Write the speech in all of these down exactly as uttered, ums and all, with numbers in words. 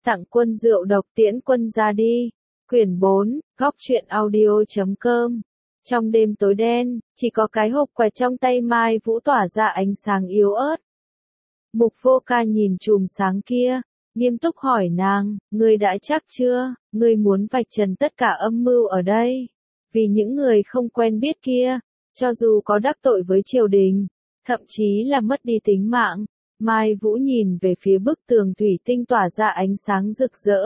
Tặng quân rượu độc tiễn quân ra đi. Quyển bốn, góc truyện audio.com. Trong đêm tối đen, chỉ có cái hộp quẹt trong tay Mai Vũ tỏa ra ánh sáng yếu ớt. Mục Vô Ca nhìn chùm sáng kia, nghiêm túc hỏi nàng, ngươi đã chắc chưa, ngươi muốn vạch trần tất cả âm mưu ở đây. Vì những người không quen biết kia, cho dù có đắc tội với triều đình, thậm chí là mất đi tính mạng, Mai Vũ nhìn về phía bức tường thủy tinh tỏa ra ánh sáng rực rỡ.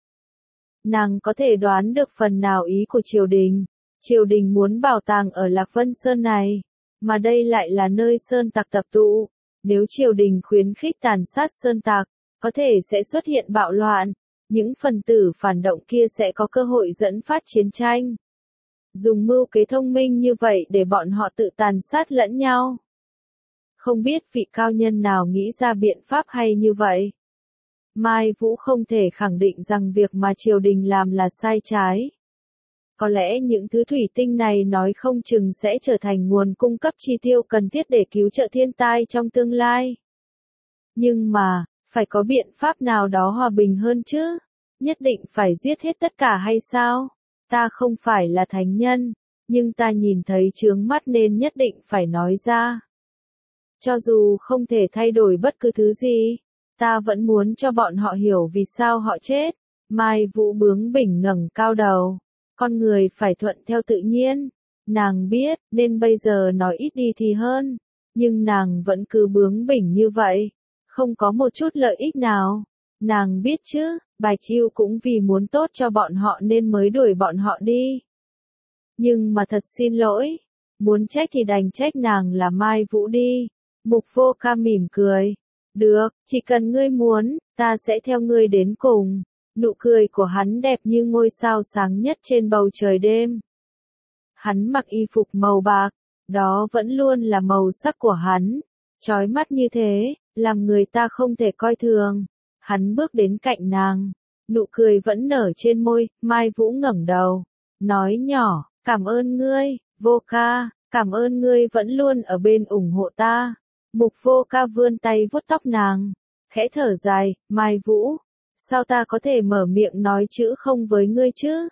Nàng có thể đoán được phần nào ý của triều đình. Triều đình muốn bảo tàng ở Lạc Vân Sơn này, mà đây lại là nơi sơn tặc tập tụ. Nếu triều đình khuyến khích tàn sát sơn tặc, có thể sẽ xuất hiện bạo loạn, những phần tử phản động kia sẽ có cơ hội dẫn phát chiến tranh. Dùng mưu kế thông minh như vậy để bọn họ tự tàn sát lẫn nhau. Không biết vị cao nhân nào nghĩ ra biện pháp hay như vậy. Mai Vũ không thể khẳng định rằng việc mà triều đình làm là sai trái. Có lẽ những thứ thủy tinh này nói không chừng sẽ trở thành nguồn cung cấp chi tiêu cần thiết để cứu trợ thiên tai trong tương lai. Nhưng mà, phải có biện pháp nào đó hòa bình hơn chứ? Nhất định phải giết hết tất cả hay sao? Ta không phải là thánh nhân, nhưng ta nhìn thấy chướng mắt nên nhất định phải nói ra. Cho dù không thể thay đổi bất cứ thứ gì, ta vẫn muốn cho bọn họ hiểu vì sao họ chết. Mai Vũ bướng bỉnh ngẩng cao đầu. Con người phải thuận theo tự nhiên. Nàng biết, nên bây giờ nói ít đi thì hơn. Nhưng nàng vẫn cứ bướng bỉnh như vậy. Không có một chút lợi ích nào. Nàng biết chứ, Bạch Yêu cũng vì muốn tốt cho bọn họ nên mới đuổi bọn họ đi. Nhưng mà thật xin lỗi. Muốn trách thì đành trách nàng là Mai Vũ đi. Mục Vô Ca mỉm cười. Được, chỉ cần ngươi muốn, ta sẽ theo ngươi đến cùng. Nụ cười của hắn đẹp như ngôi sao sáng nhất trên bầu trời đêm. Hắn mặc y phục màu bạc, đó vẫn luôn là màu sắc của hắn. Chói mắt như thế, làm người ta không thể coi thường. Hắn bước đến cạnh nàng, nụ cười vẫn nở trên môi, Mai Vũ ngẩng đầu, nói nhỏ, cảm ơn ngươi, Vô Ca, cảm ơn ngươi vẫn luôn ở bên ủng hộ ta. Mục Vô Ca vươn tay vuốt tóc nàng, khẽ thở dài, Mai Vũ, sao ta có thể mở miệng nói chữ không với ngươi chứ?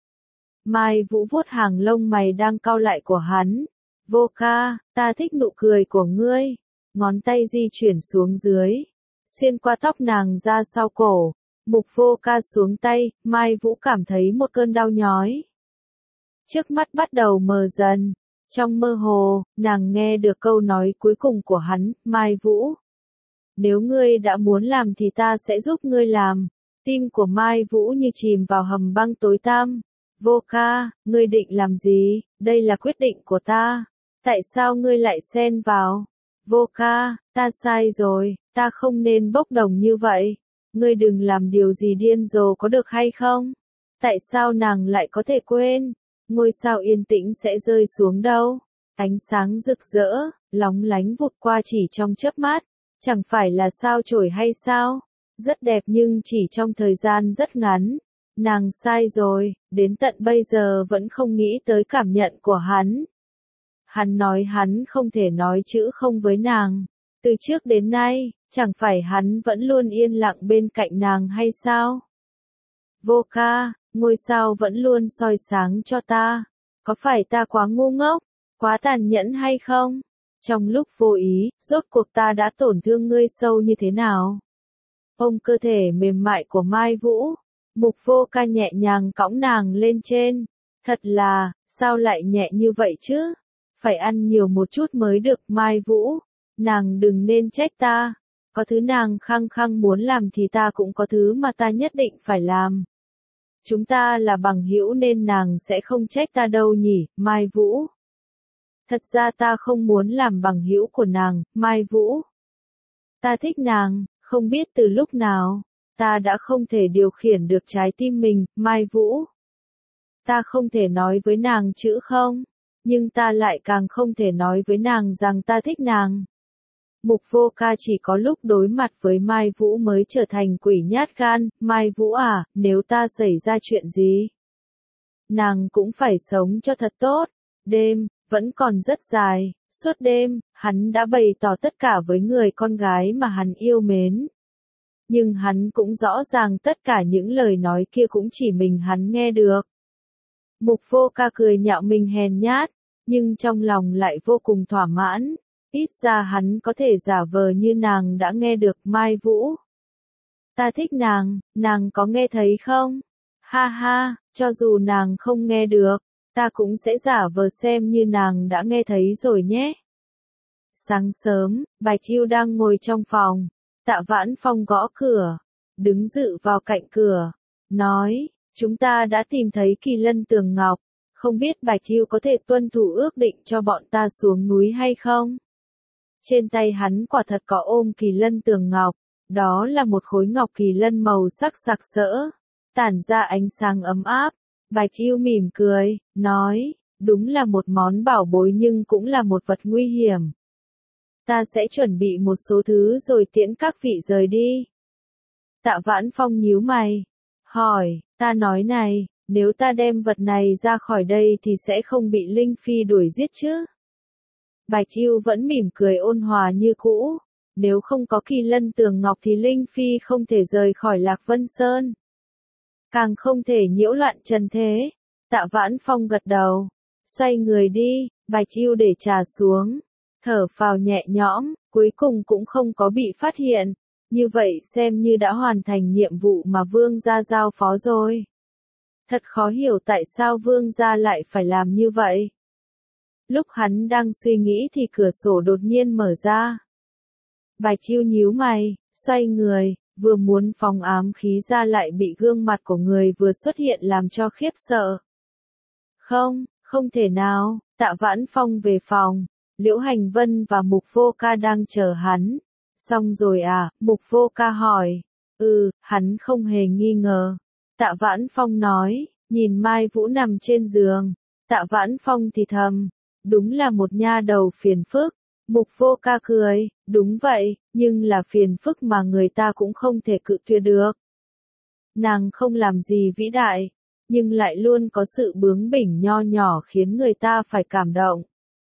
Mai Vũ vuốt hàng lông mày đang cau lại của hắn, Vô Ca, ta thích nụ cười của ngươi, ngón tay di chuyển xuống dưới, xuyên qua tóc nàng ra sau cổ, Mục Vô Ca xuống tay, Mai Vũ cảm thấy một cơn đau nhói. Trước mắt bắt đầu mờ dần. Trong mơ hồ, nàng nghe được câu nói cuối cùng của hắn, Mai Vũ. Nếu ngươi đã muốn làm thì ta sẽ giúp ngươi làm. Tim của Mai Vũ như chìm vào hầm băng tối tăm. Vô Ca, ngươi định làm gì? Đây là quyết định của ta. Tại sao ngươi lại xen vào? Vô Ca, ta sai rồi, ta không nên bốc đồng như vậy. Ngươi đừng làm điều gì điên rồ có được hay không? Tại sao nàng lại có thể quên? Ngôi sao yên tĩnh sẽ rơi xuống đâu? Ánh sáng rực rỡ, lóng lánh vụt qua chỉ trong chớp mắt. Chẳng phải là sao chổi hay sao? Rất đẹp nhưng chỉ trong thời gian rất ngắn. Nàng sai rồi, đến tận bây giờ vẫn không nghĩ tới cảm nhận của hắn. Hắn nói hắn không thể nói chữ không với nàng. Từ trước đến nay, chẳng phải hắn vẫn luôn yên lặng bên cạnh nàng hay sao? Vô Ca, ngôi sao vẫn luôn soi sáng cho ta. Có phải ta quá ngu ngốc, quá tàn nhẫn hay không? Trong lúc vô ý, rốt cuộc ta đã tổn thương ngươi sâu như thế nào? Ôm cơ thể mềm mại của Mai Vũ, Mục Vô Ca nhẹ nhàng cõng nàng lên trên. Thật là, sao lại nhẹ như vậy chứ? Phải ăn nhiều một chút mới được Mai Vũ. Nàng đừng nên trách ta. Có thứ nàng khăng khăng muốn làm thì ta cũng có thứ mà ta nhất định phải làm. Chúng ta là bằng hữu nên nàng sẽ không trách ta đâu nhỉ, Mai Vũ. Thật ra ta không muốn làm bằng hữu của nàng, Mai Vũ. Ta thích nàng, không biết từ lúc nào, ta đã không thể điều khiển được trái tim mình, Mai Vũ. Ta không thể nói với nàng chữ không, nhưng ta lại càng không thể nói với nàng rằng ta thích nàng. Mục Vô Ca chỉ có lúc đối mặt với Mai Vũ mới trở thành quỷ nhát gan, Mai Vũ à, nếu ta xảy ra chuyện gì? Nàng cũng phải sống cho thật tốt. Đêm, vẫn còn rất dài, suốt đêm, hắn đã bày tỏ tất cả với người con gái mà hắn yêu mến. nhưng hắn cũng rõ ràng tất cả những lời nói kia cũng chỉ mình hắn nghe được. Mục Vô Ca cười nhạo mình hèn nhát, nhưng trong lòng lại vô cùng thỏa mãn, ít ra hắn có thể giả vờ như nàng đã nghe được. Mai Vũ, ta thích nàng, nàng có nghe thấy không? Ha ha, cho dù nàng không nghe được, ta cũng sẽ giả vờ xem như nàng đã nghe thấy rồi nhé. Sáng sớm, Bạch Yêu đang ngồi trong phòng, Tạ Vãn Phong gõ cửa, đứng dự vào cạnh cửa, nói, chúng ta đã tìm thấy Kỳ Lân Tường Ngọc, không biết Bạch Yêu có thể tuân thủ ước định cho bọn ta xuống núi hay không? Trên tay hắn quả thật có ôm Kỳ Lân Tường Ngọc, đó là một khối ngọc kỳ lân màu sắc sặc sỡ, tản ra ánh sáng ấm áp. Bạch Yêu mỉm cười, nói, đúng là một món bảo bối nhưng cũng là một vật nguy hiểm. Ta sẽ chuẩn bị một số thứ rồi tiễn các vị rời đi. Tạ Vãn Phong nhíu mày, hỏi, ta nói này, nếu ta đem vật này ra khỏi đây thì sẽ không bị Linh Phi đuổi giết chứ? Bạch Yêu vẫn mỉm cười ôn hòa như cũ, nếu không có Kỳ Lân Tường Ngọc thì Linh Phi không thể rời khỏi Lạc Vân Sơn, càng không thể nhiễu loạn trần thế. Tạ Vãn Phong gật đầu, xoay người đi. Bạch Yêu để trà xuống, thở phào nhẹ nhõm, cuối cùng cũng không có bị phát hiện, như vậy xem như đã hoàn thành nhiệm vụ mà Vương gia giao phó rồi. Thật khó hiểu tại sao Vương gia lại phải làm như vậy. Lúc hắn đang suy nghĩ thì cửa sổ đột nhiên mở ra. Bạch Yêu nhíu mày, xoay người, vừa muốn phóng ám khí ra lại bị gương mặt của người vừa xuất hiện làm cho khiếp sợ. Không, không thể nào. Tạ Vãn Phong về phòng, Liễu Hành Vân và Mục Vô Ca đang chờ hắn. Xong rồi à? Mục Vô Ca hỏi. Ừ, hắn không hề nghi ngờ. Tạ Vãn Phong nói, nhìn Mai Vũ nằm trên giường. Tạ Vãn Phong thì thầm, đúng là một nha đầu phiền phức. Mục Vô Ca cười, đúng vậy, nhưng là phiền phức mà người ta cũng không thể cự tuyệt được. Nàng không làm gì vĩ đại, nhưng lại luôn có sự bướng bỉnh nho nhỏ khiến người ta phải cảm động.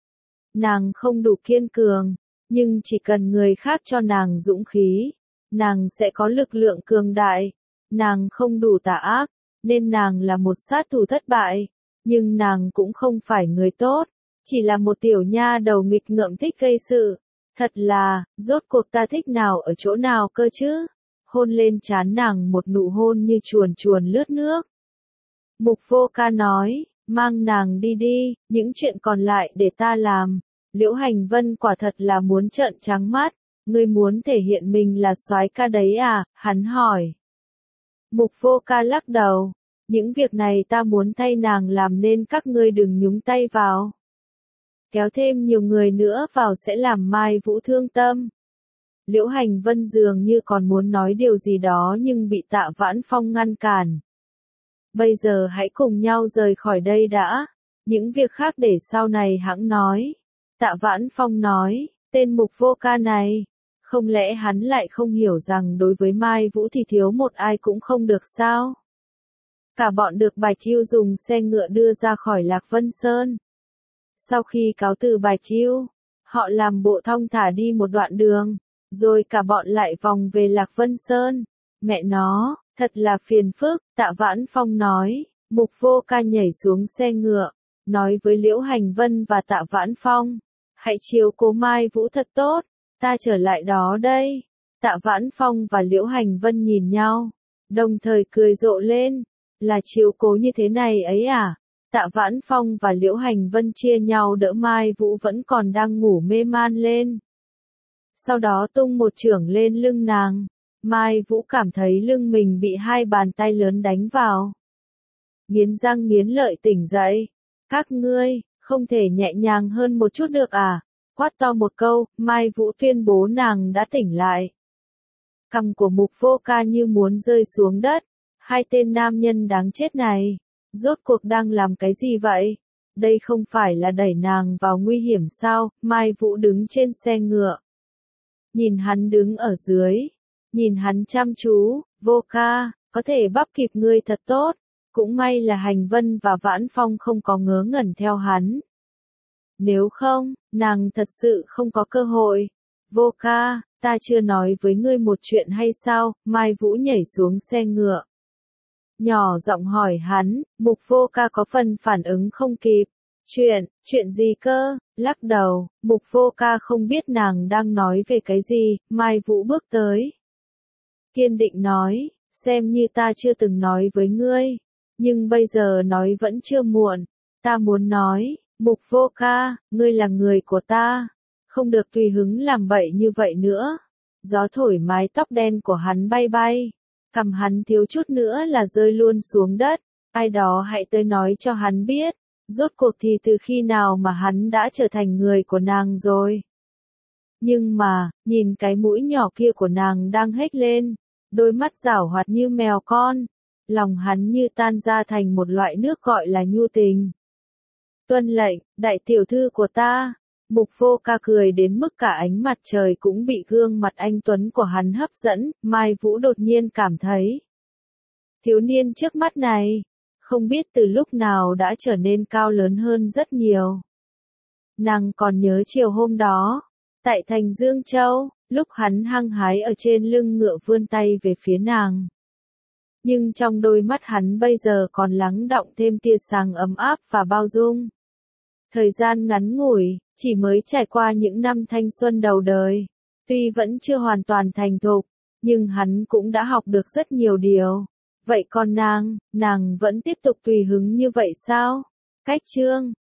Nàng không đủ kiên cường, nhưng chỉ cần người khác cho nàng dũng khí, nàng sẽ có lực lượng cường đại. Nàng không đủ tà ác, nên nàng là một sát thủ thất bại, nhưng nàng cũng không phải người tốt, chỉ là một tiểu nha đầu nghịch ngợm thích gây sự. Thật là, rốt cuộc ta thích nào ở chỗ nào cơ chứ? Hôn lên trán nàng một nụ hôn như chuồn chuồn lướt nước. Mục Vô Ca nói, mang nàng đi đi, những chuyện còn lại để ta làm. Liễu Hành Vân quả thật là muốn trợn trắng mắt, ngươi muốn thể hiện mình là soái ca đấy à? Hắn hỏi. Mục Vô Ca lắc đầu, những việc này ta muốn thay nàng làm nên các ngươi đừng nhúng tay vào. Kéo thêm nhiều người nữa vào sẽ làm Mai Vũ thương tâm. Liễu Hành Vân dường như còn muốn nói điều gì đó nhưng bị Tạ Vãn Phong ngăn cản. Bây giờ hãy cùng nhau rời khỏi đây đã, những việc khác để sau này hãng nói. Tạ Vãn Phong nói, tên Mục Vô Ca này, không lẽ hắn lại không hiểu rằng đối với Mai Vũ thì thiếu một ai cũng không được sao? Cả bọn được Bạch Yêu dùng xe ngựa đưa ra khỏi Lạc Vân Sơn. Sau khi cáo từ Bạch Yêu, họ làm bộ thong thả đi một đoạn đường, rồi cả bọn lại vòng về Lạc Vân Sơn. Mẹ nó, thật là phiền phức, Tạ Vãn Phong nói. Mục Vô Ca nhảy xuống xe ngựa, nói với Liễu Hành Vân và Tạ Vãn Phong, hãy chiếu cố Mai Vũ thật tốt, ta trở lại đó đây. Tạ Vãn Phong và Liễu Hành Vân nhìn nhau, đồng thời cười rộ lên, là chiếu cố như thế này ấy à? Tạ Vãn Phong và Liễu Hành Vân chia nhau đỡ Mai Vũ vẫn còn đang ngủ mê man lên. Sau đó tung một chưởng lên lưng nàng, Mai Vũ cảm thấy lưng mình bị hai bàn tay lớn đánh vào. Nghiến răng nghiến lợi tỉnh dậy, các ngươi, không thể nhẹ nhàng hơn một chút được à? Quát to một câu, Mai Vũ tuyên bố nàng đã tỉnh lại. Cằm của Mục Vô Ca như muốn rơi xuống đất, hai tên nam nhân đáng chết này, rốt cuộc đang làm cái gì vậy? Đây không phải là đẩy nàng vào nguy hiểm sao? Mai Vũ đứng trên xe ngựa, nhìn hắn đứng ở dưới, nhìn hắn chăm chú, Vô Ca, có thể bắp kịp ngươi thật tốt, cũng may là Hành Vân và Vãn Phong không có ngớ ngẩn theo hắn. Nếu không, nàng thật sự không có cơ hội. Vô Ca, ta chưa nói với ngươi một chuyện hay sao? Mai Vũ nhảy xuống xe ngựa. Nhỏ giọng hỏi hắn, Mục Vô Ca có phần phản ứng không kịp. Chuyện, chuyện gì cơ? Lắc đầu, Mục Vô Ca không biết nàng đang nói về cái gì, Mai Vũ bước tới. Kiên định nói, xem như ta chưa từng nói với ngươi, nhưng bây giờ nói vẫn chưa muộn. Ta muốn nói, Mục Vô Ca, ngươi là người của ta, không được tùy hứng làm bậy như vậy nữa. Gió thổi mái tóc đen của hắn bay bay, cằm hắn thiếu chút nữa là rơi luôn xuống đất. Ai đó hãy tới nói cho hắn biết, rốt cuộc thì từ khi nào mà hắn đã trở thành người của nàng rồi. Nhưng mà, nhìn cái mũi nhỏ kia của nàng đang hếch lên, đôi mắt giảo hoạt như mèo con, lòng hắn như tan ra thành một loại nước gọi là nhu tình. Tuân lệnh, đại tiểu thư của ta. Mục Vô Ca cười đến mức cả ánh mặt trời cũng bị gương mặt anh tuấn của hắn hấp dẫn. Mai Vũ đột nhiên cảm thấy thiếu niên trước mắt này, không biết từ lúc nào đã trở nên cao lớn hơn rất nhiều. Nàng còn nhớ chiều hôm đó, tại thành Dương Châu, lúc hắn hăng hái ở trên lưng ngựa vươn tay về phía nàng. Nhưng trong đôi mắt hắn bây giờ còn lắng đọng thêm tia sáng ấm áp và bao dung. Thời gian ngắn ngủi, chỉ mới trải qua những năm thanh xuân đầu đời. Tuy vẫn chưa hoàn toàn thành thục, nhưng hắn cũng đã học được rất nhiều điều. Vậy còn nàng, nàng vẫn tiếp tục tùy hứng như vậy sao? Cách chương